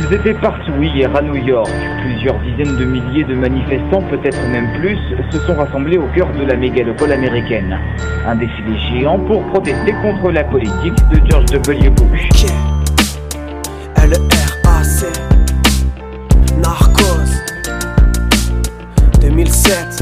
Ils étaient partout hier à New York. Plusieurs dizaines de milliers de manifestants, peut-être même plus, se sont rassemblés au cœur de la mégalopole américaine. Un défilé géant pour protester contre la politique de George W. Bush. L-E-R-A-C Narcos 2007.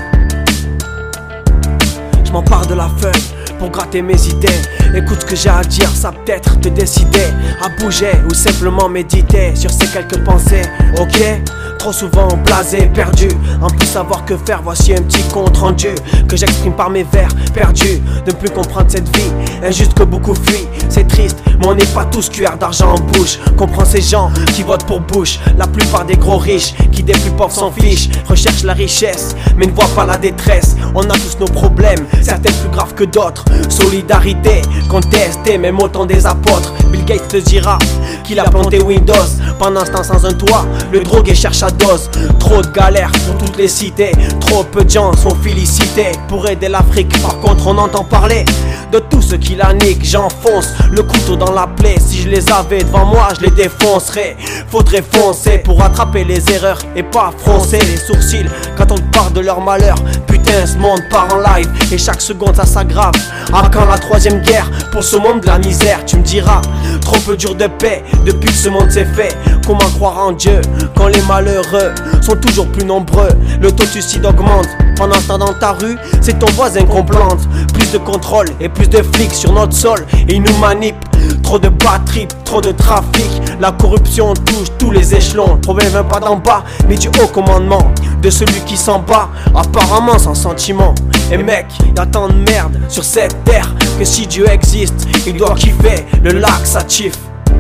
Je m'empare de la feuille pour gratter mes idées. Écoute ce que j'ai à dire, ça peut-être te décider à bouger ou simplement méditer sur ces quelques pensées. Ok, trop souvent blasé, perdu, en plus savoir que faire. Voici un petit compte rendu que j'exprime par mes vers perdus. De ne plus comprendre cette vie injuste que beaucoup fuient. C'est triste, mais on n'est pas tous cuillères d'argent en bouche. Comprends ces gens qui votent pour Bush. La plupart des gros riches qui des plus pauvres s'en fichent. Recherchent la richesse mais ne voient pas la détresse. On a tous nos problèmes, certains plus graves que d'autres. Solidarité, contester, même autant des apôtres. Bill Gates te dira qu'il a planté Windows. Pendant ce temps sans un toit, le drogué cherche à dose. Trop de galères pour toutes les cités. Trop peu de gens sont félicités pour aider l'Afrique. Par contre on entend parler de tous ceux qui la niquent. J'enfonce le couteau dans la plaie. Si je les avais devant moi je les défoncerais. Faudrait foncer pour rattraper les erreurs et pas froncer les sourcils quand on te parle de leur malheur. Putain, ce monde part en live et chaque seconde ça s'aggrave. Ah, quand la troisième guerre pour ce monde de la misère. Tu me diras, trop peu dur de paix depuis que ce monde s'est fait. Comment croire en Dieu quand les malheureux sont toujours plus nombreux? Le taux de suicide augmente. Pendant ce temps dans ta rue, c'est ton voisin qu'on plante. Plus de contrôle et plus de flics sur notre sol. Et ils nous manipent. Trop de batteries, trop de trafic. La corruption touche tous les échelons. Le problème vient pas d'en bas, mais du haut commandement. De celui qui s'en bat, apparemment sans sentiment. Et mec, y'a tant de merde sur cette terre que si Dieu existe, il doit kiffer le laxatif.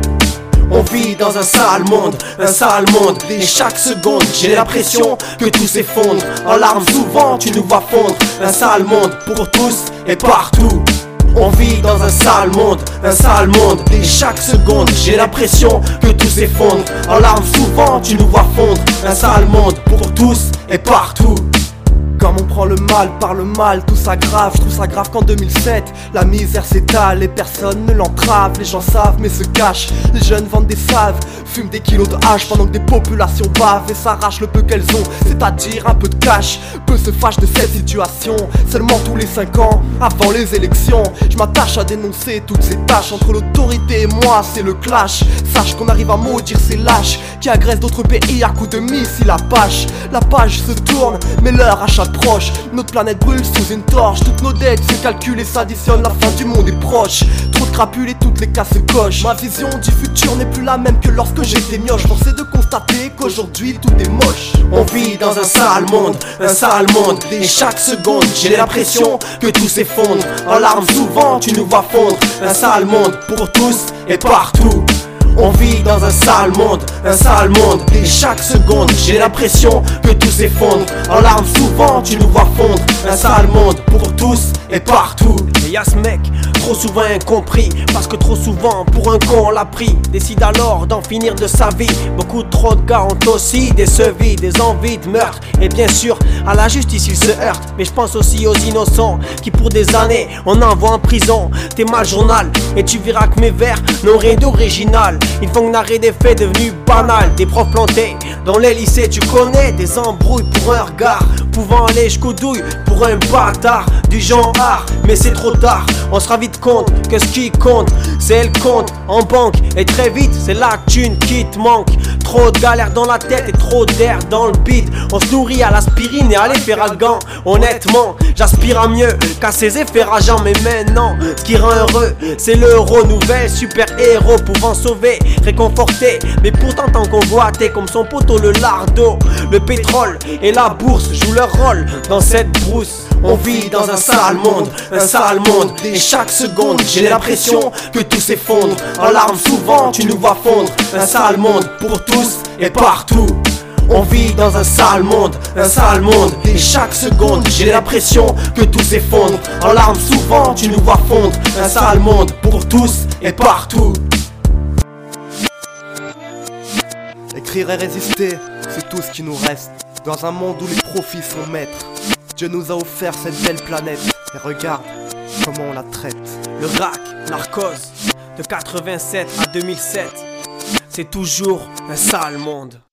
On vit dans un sale monde, et chaque seconde j'ai l'impression que tout s'effondre. En larmes souvent tu nous vois fondre. Un sale monde pour tous et partout. On vit dans un sale monde, et chaque seconde j'ai l'impression que tout s'effondre. En larmes souvent tu nous vois fondre. Un sale monde pour tous et partout. Comme on prend le mal par le mal, tout s'aggrave. Je trouve ça grave qu'en 2007 la misère s'étale et personne ne l'entrave. Les gens savent mais se cachent. Les jeunes vendent des salves, fument des kilos de hache pendant que des populations bavent et s'arrachent le peu qu'elles ont, c'est-à-dire un peu de cash. Peu se fâchent de cette situation. Seulement tous les 5 ans, avant les élections, je m'attache à dénoncer toutes ces tâches. Entre l'autorité et moi c'est le clash. Sache qu'on arrive à maudire ces lâches qui agressent d'autres pays à coups de missiles à page. La page se tourne mais l'heure achète proche. Notre planète brûle sous une torche. Toutes nos dettes se calculent et s'additionnent. La fin du monde est proche. Trop de crapules et toutes les cases se cochent. Ma vision du futur n'est plus la même que lorsque j'étais mioche. Force est de constater qu'aujourd'hui tout est moche. On vit dans un sale monde, et chaque seconde j'ai l'impression que tout s'effondre. En larmes souvent tu nous vois fondre. Un sale monde pour tous et partout. On vit dans un sale monde, et chaque seconde j'ai l'impression que tout s'effondre. En larmes souvent tu nous vois fondre. Un sale monde pour tous et partout. Et y'a ce mec, trop souvent incompris, parce que trop souvent pour un con on l'a pris. Décide alors d'en finir de sa vie. Beaucoup trop de gars ont aussi des sevis, des envies de meurtre. Et bien sûr à la justice ils se heurtent. Mais je pense aussi aux innocents qui pour des années on envoie en prison. T'es mal journal et tu verras que mes vers n'ont rien d'original. Ils font narrer des faits devenus banals. Des profs plantés dans les lycées, tu connais. Des embrouilles pour un regard, pouvant aller jusqu'aux douilles pour un bâtard du genre art. Mais c'est trop tard, on se rend vite compte que ce qui compte c'est le compte en banque. Et très vite c'est la thune qui te manque. Trop de galères dans la tête et trop d'air dans le beat. On se nourrit à l'aspirine et à l'effet rageant. Honnêtement j'aspire à mieux qu'à ces effets rageants. Mais maintenant ce qui rend heureux c'est l'euro. Nouvel super héros pouvant sauver, réconforter, mais pourtant tant convoité comme son poteau le lardo. Le pétrole et la bourse jouent leur rôle dans cette brousse. On vit dans un sale monde, et chaque seconde j'ai l'impression que tout s'effondre. En larmes souvent tu nous vois fondre. Un sale monde pour tous et partout. On vit dans un sale monde, et chaque seconde j'ai l'impression que tout s'effondre. En larmes souvent tu nous vois fondre. Un sale monde pour tous et partout. Écrire et résister, c'est tout ce qui nous reste. Dans un monde où les profits sont maîtres, Dieu nous a offert cette belle planète. Et regarde comment on la traite. Le RAC, Narcos, de 87 à 2007. c'est toujours un sale monde.